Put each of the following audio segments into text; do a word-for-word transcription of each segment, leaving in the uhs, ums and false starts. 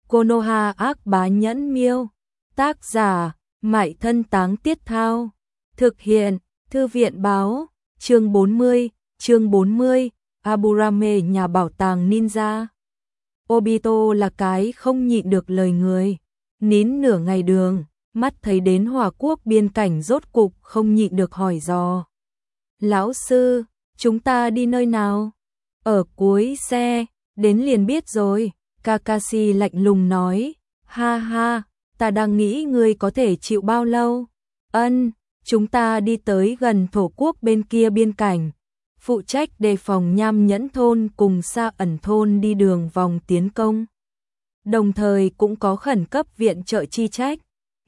Konoha ác bá nhẫn miêu. Tác giả, Mại Thân Táng Tiết Thao. Thực hiện, Thư viện báo. Chương bốn mươi, chương bốn mươi, Aburame nhà bảo tàng ninja. Obito là cái không nhịn được lời người. Nín nửa ngày đường, mắt thấy đến Hỏa Quốc biên cảnh rốt cục không nhịn được hỏi dò. Lão sư, chúng ta đi nơi nào? Ở cuối xe, đến liền biết rồi. Kakashi lạnh lùng nói, ha ha, ta đang nghĩ ngươi có thể chịu bao lâu. Ân, chúng ta đi tới gần thổ quốc bên kia biên cảnh. Phụ trách đề phòng Nham Nhẫn thôn cùng Sa Ẩn thôn đi đường vòng tiến công. Đồng thời cũng có khẩn cấp viện trợ chi trách.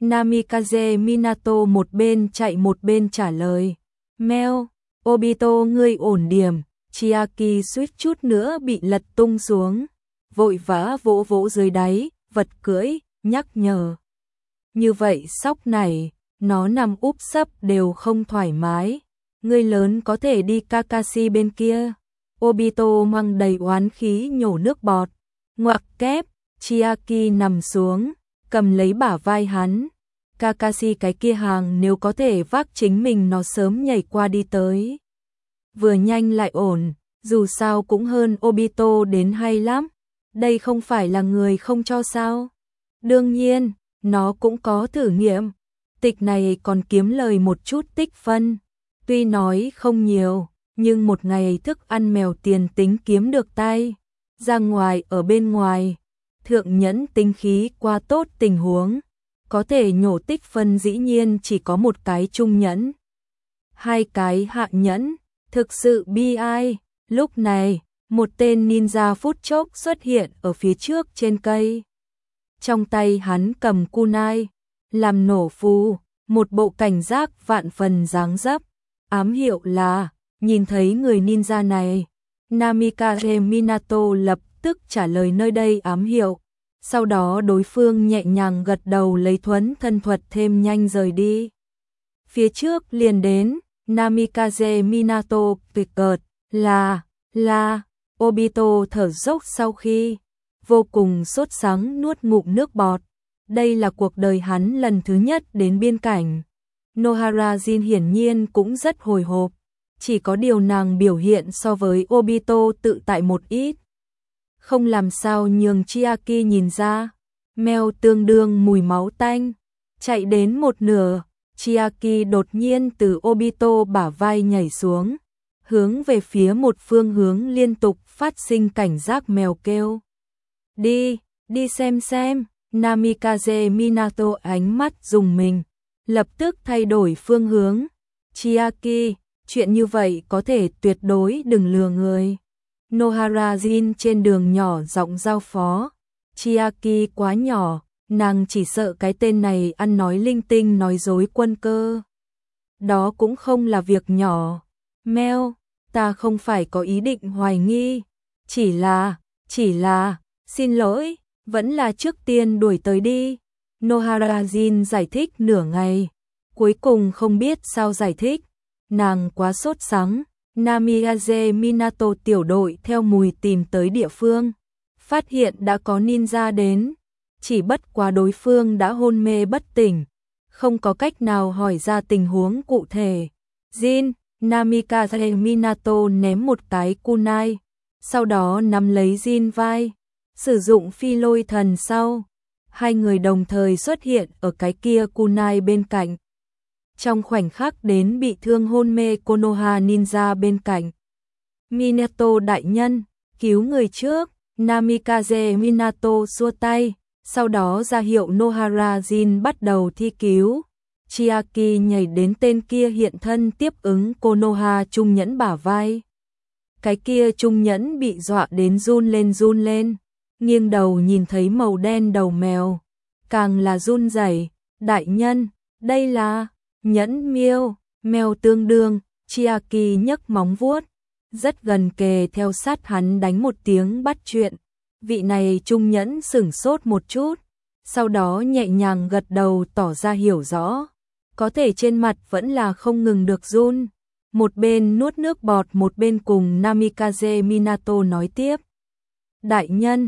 Namikaze Minato một bên chạy một bên trả lời. Meo, Obito ngươi ổn điểm. Chiaki suýt chút nữa bị lật tung xuống. Vội vã vỗ vỗ dưới đáy, vật cưỡi, nhắc nhở. Như vậy sóc này, nó nằm úp sấp đều không thoải mái. Người lớn có thể đi Kakashi bên kia. Obito mang đầy oán khí nhổ nước bọt. Ngoặc kép, Chiaki nằm xuống, cầm lấy bả vai hắn. Kakashi cái kia hàng nếu có thể vác chính mình nó sớm nhảy qua đi tới. Vừa nhanh lại ổn, dù sao cũng hơn Obito đến hay lắm. Đây không phải là người không cho sao. Đương nhiên, nó cũng có thử nghiệm. Tịch này còn kiếm lời một chút tích phân. Tuy nói không nhiều, nhưng một ngày thức ăn mèo tiền tính kiếm được tay. Ra ngoài ở bên ngoài, thượng nhẫn tinh khí qua tốt tình huống. Có thể nhổ tích phân dĩ nhiên chỉ có một cái trung nhẫn. Hai cái hạ nhẫn, thực sự bi ai. Lúc này, một tên ninja phút chốc xuất hiện ở phía trước trên cây. Trong tay hắn cầm kunai, làm nổ phù, một bộ cảnh giác vạn phần dáng dấp. Ám hiệu là, nhìn thấy người ninja này, Namikaze Minato lập tức trả lời nơi đây ám hiệu. Sau đó đối phương nhẹ nhàng gật đầu lấy thuấn thân thuật thêm nhanh rời đi. Phía trước liền đến, Namikaze Minato tuyệt cợt, là, là, Obito thở dốc sau khi vô cùng sốt sắng nuốt ngụm nước bọt. Đây là cuộc đời hắn lần thứ nhất đến biên cảnh. Nohara Jin hiển nhiên cũng rất hồi hộp, chỉ có điều nàng biểu hiện so với Obito tự tại một ít. Không làm sao nhường Chiaki nhìn ra, mèo tương đương mùi máu tanh. Chạy đến một nửa, Chiaki đột nhiên từ Obito bả vai nhảy xuống, hướng về phía một phương hướng liên tục phát sinh cảnh giác mèo kêu. Đi, đi xem xem, Namikaze Minato ánh mắt dùng mình, lập tức thay đổi phương hướng. Chiaki, chuyện như vậy có thể tuyệt đối đừng lừa người. Nohara Jin trên đường nhỏ giọng giao phó. Chiaki quá nhỏ, nàng chỉ sợ cái tên này ăn nói linh tinh nói dối quân cơ. Đó cũng không là việc nhỏ. Meo, ta không phải có ý định hoài nghi. Chỉ là, chỉ là, xin lỗi, vẫn là trước tiên đuổi tới đi. Nohara Jin giải thích nửa ngày, cuối cùng không biết sao giải thích. Nàng quá sốt sắng. Namikaze Minato tiểu đội theo mùi tìm tới địa phương, phát hiện đã có ninja đến, chỉ bất quá đối phương đã hôn mê bất tỉnh, không có cách nào hỏi ra tình huống cụ thể. Jin, Namikaze Minato ném một cái kunai, sau đó nắm lấy Jin vai, sử dụng phi lôi thần sau, hai người đồng thời xuất hiện ở cái kia kunai bên cạnh. Trong khoảnh khắc đến bị thương hôn mê Konoha ninja bên cạnh. Minato đại nhân, cứu người trước. Namikaze Minato xua tay, sau đó ra hiệu Nohara Jin bắt đầu thi cứu. Chiaki nhảy đến tên kia hiện thân tiếp ứng Konoha trung nhẫn bả vai. Cái kia trung nhẫn bị dọa đến run lên run lên, nghiêng đầu nhìn thấy màu đen đầu mèo, càng là run rẩy. Đại nhân, đây là nhẫn miêu, mèo tương đương. Chiaki nhấc móng vuốt, rất gần kề theo sát hắn đánh một tiếng bắt chuyện. Vị này trung nhẫn sửng sốt một chút, sau đó nhẹ nhàng gật đầu tỏ ra hiểu rõ. Có thể trên mặt vẫn là không ngừng được run. Một bên nuốt nước bọt một bên cùng Namikaze Minato nói tiếp. Đại nhân,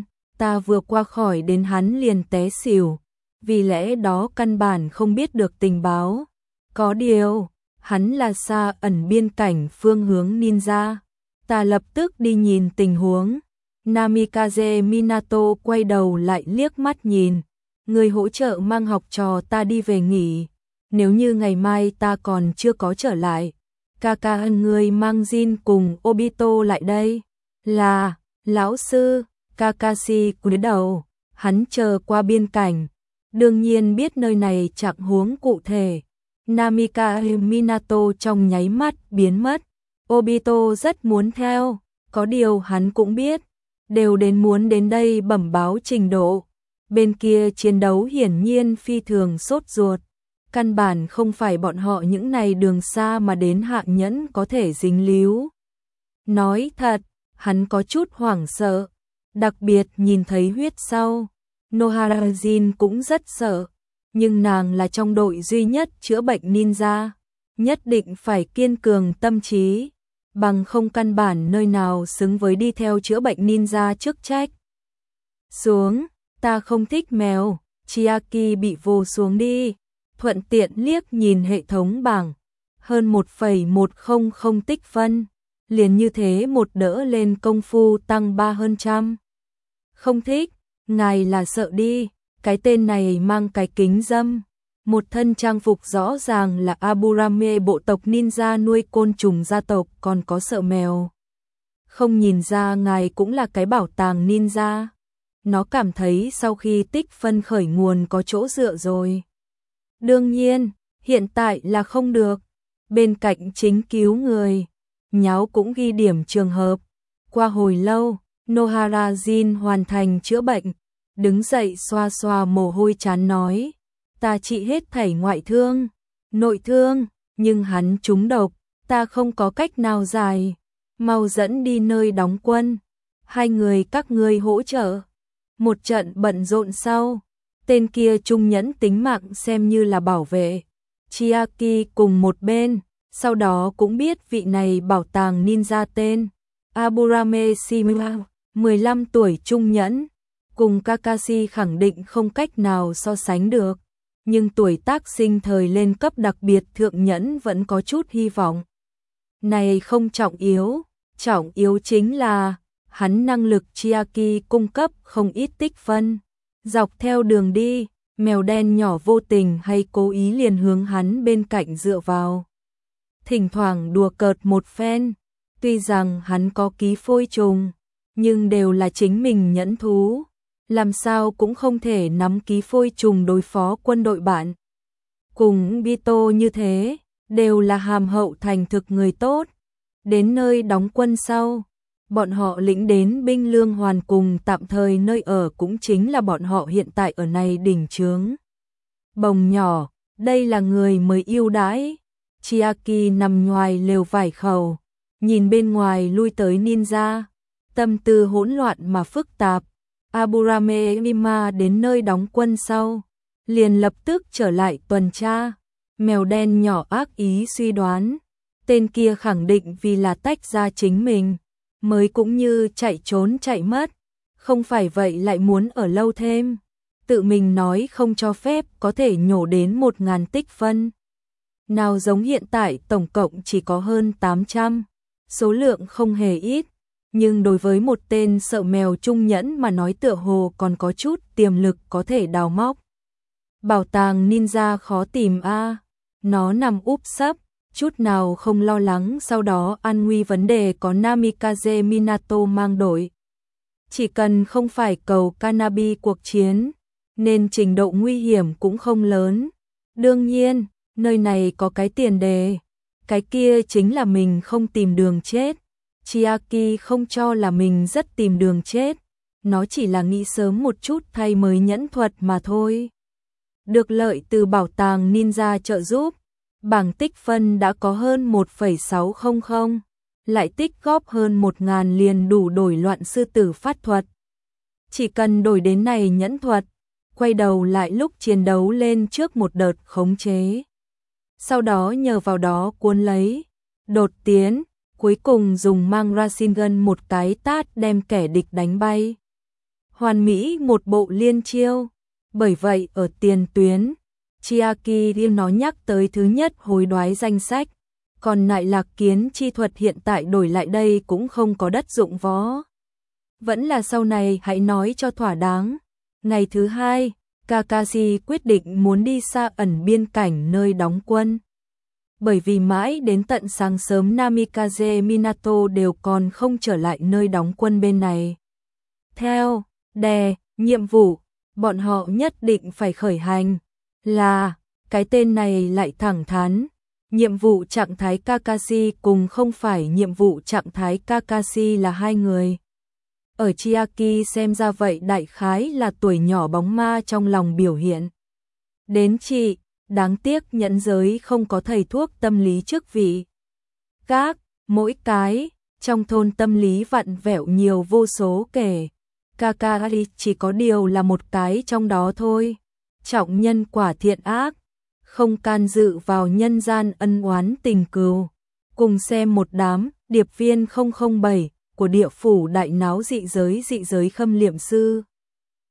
ta vừa qua khỏi đến hắn liền té xỉu, vì lẽ đó căn bản không biết được tình báo. Có điều, hắn là xa ẩn biên cảnh phương hướng ninja. Ta lập tức đi nhìn tình huống. Namikaze Minato quay đầu lại liếc mắt nhìn. Người hỗ trợ mang học trò ta đi về nghỉ. Nếu như ngày mai ta còn chưa có trở lại, Kaka người mang Jin cùng Obito lại đây. Là, lão sư, Kakashi cúi đầu, hắn chờ qua biên cảnh. Đương nhiên biết nơi này trạng huống cụ thể. Namika Minato trong nháy mắt biến mất. Obito rất muốn theo, có điều hắn cũng biết, đều đến muốn đến đây bẩm báo trình độ. Bên kia chiến đấu hiển nhiên phi thường sốt ruột. Căn bản không phải bọn họ những này đường xa mà đến hạng nhẫn có thể dính líu. Nói thật, hắn có chút hoảng sợ, đặc biệt nhìn thấy huyết sau. Nohara Jin cũng rất sợ, nhưng nàng là trong đội duy nhất chữa bệnh ninja, nhất định phải kiên cường tâm trí, bằng không căn bản nơi nào xứng với đi theo chữa bệnh ninja chức trách. Xuống, ta không thích mèo, Chiaki bị vồ xuống đi, thuận tiện liếc nhìn hệ thống bảng, hơn một phẩy một không không tích phân, liền như thế một đỡ lên công phu tăng ba hơn trăm. Không thích, ngài là sợ đi, cái tên này mang cái kính dâm, một thân trang phục rõ ràng là Aburame bộ tộc ninja nuôi côn trùng gia tộc còn có sợ mèo. Không nhìn ra ngài cũng là cái bảo tàng ninja. Nó cảm thấy sau khi tích phân khởi nguồn có chỗ dựa rồi. Đương nhiên, hiện tại là không được. Bên cạnh chính cứu người, nháo cũng ghi điểm trường hợp. Qua hồi lâu, Nohara Jin hoàn thành chữa bệnh, đứng dậy xoa xoa mồ hôi chán nói, ta trị hết thảy ngoại thương, nội thương, nhưng hắn trúng độc, ta không có cách nào giải, mau dẫn đi nơi đóng quân, hai người các ngươi hỗ trợ. Một trận bận rộn sau, tên kia trung nhẫn tính mạng xem như là bảo vệ. Chiaki cùng một bên, sau đó cũng biết vị này bảo tàng ninja tên Aburame Shimura, mười lăm tuổi trung nhẫn, cùng Kakashi khẳng định không cách nào so sánh được, nhưng tuổi tác sinh thời lên cấp đặc biệt thượng nhẫn vẫn có chút hy vọng. Này không trọng yếu, trọng yếu chính là hắn năng lực Chiaki cung cấp không ít tích phân. Dọc theo đường đi, mèo đen nhỏ vô tình hay cố ý liền hướng hắn bên cạnh dựa vào. Thỉnh thoảng đùa cợt một phen, tuy rằng hắn có ký phôi trùng, nhưng đều là chính mình nhẫn thú. Làm sao cũng không thể nắm ký phôi trùng đối phó quân đội bạn. Cùng Bito như thế, đều là hàm hậu thành thực người tốt. Đến nơi đóng quân sau, bọn họ lĩnh đến binh lương hoàn cùng tạm thời nơi ở cũng chính là bọn họ hiện tại ở này đỉnh trướng. Bồng nhỏ, đây là người mới yêu đãi. Chiaki nằm ngoài lều vải khẩu, nhìn bên ngoài lui tới ninja, tâm tư hỗn loạn mà phức tạp. Aburame Mima đến nơi đóng quân sau, liền lập tức trở lại tuần tra. Mèo đen nhỏ ác ý suy đoán, tên kia khẳng định vì là tách ra chính mình, mới cũng như chạy trốn chạy mất, không phải vậy lại muốn ở lâu thêm. Tự mình nói không cho phép có thể nhổ đến một ngàn tích phân. Nào giống hiện tại tổng cộng chỉ có hơn tám trăm, số lượng không hề ít. Nhưng đối với một tên sợ mèo trung nhẫn mà nói tựa hồ còn có chút tiềm lực có thể đào móc. Bảo tàng ninja khó tìm a, à. Nó nằm úp sấp, chút nào không lo lắng sau đó an nguy vấn đề có Namikaze Minato mang đội. Chỉ cần không phải cầu Kanabi cuộc chiến, nên trình độ nguy hiểm cũng không lớn. Đương nhiên, nơi này có cái tiền đề, cái kia chính là mình không tìm đường chết. Chiaki không cho là mình rất tìm đường chết, nó chỉ là nghĩ sớm một chút thay mới nhẫn thuật mà thôi. Được lợi từ bảo tàng ninja trợ giúp, bảng tích phân đã có hơn một phẩy sáu không không, lại tích góp hơn một ngàn liền đủ đổi loạn sư tử phát thuật. Chỉ cần đổi đến này nhẫn thuật, quay đầu lại lúc chiến đấu lên trước một đợt khống chế. Sau đó nhờ vào đó cuốn lấy, đột tiến, cuối cùng dùng mang Rasengan một cái tát đem kẻ địch đánh bay. hoàn mỹ một bộ liên chiêu. Bởi vậy ở tiền tuyến, Chiaki Rim nó nhắc tới thứ nhất hối đoái danh sách, còn lại Lạc Kiến chi thuật hiện tại đổi lại đây cũng không có đất dụng võ. Vẫn là sau này hãy nói cho thỏa đáng. Ngày thứ hai, Kakashi quyết định muốn đi xa ẩn biên cảnh nơi đóng quân. Bởi vì mãi đến tận sáng sớm Namikaze Minato đều còn không trở lại nơi đóng quân bên này. Theo, đè, nhiệm vụ, bọn họ nhất định phải khởi hành. Là, cái tên này lại thẳng thắn. Nhiệm vụ trạng thái Kakashi cùng không phải nhiệm vụ trạng thái Kakashi là hai người. Ở Chiaki xem ra vậy đại khái là tuổi nhỏ bóng ma trong lòng biểu hiện. Đến chị, đáng tiếc nhẫn giới không có thầy thuốc tâm lý chức vị. Các, mỗi cái, trong thôn tâm lý vặn vẹo nhiều vô số kể. Kakashi chỉ có điều là một cái trong đó thôi. Trọng nhân quả thiện ác, không can dự vào nhân gian ân oán tình cừu. Cùng xem một đám điệp viên không không bảy của địa phủ đại náo dị giới dị giới khâm liệm sư.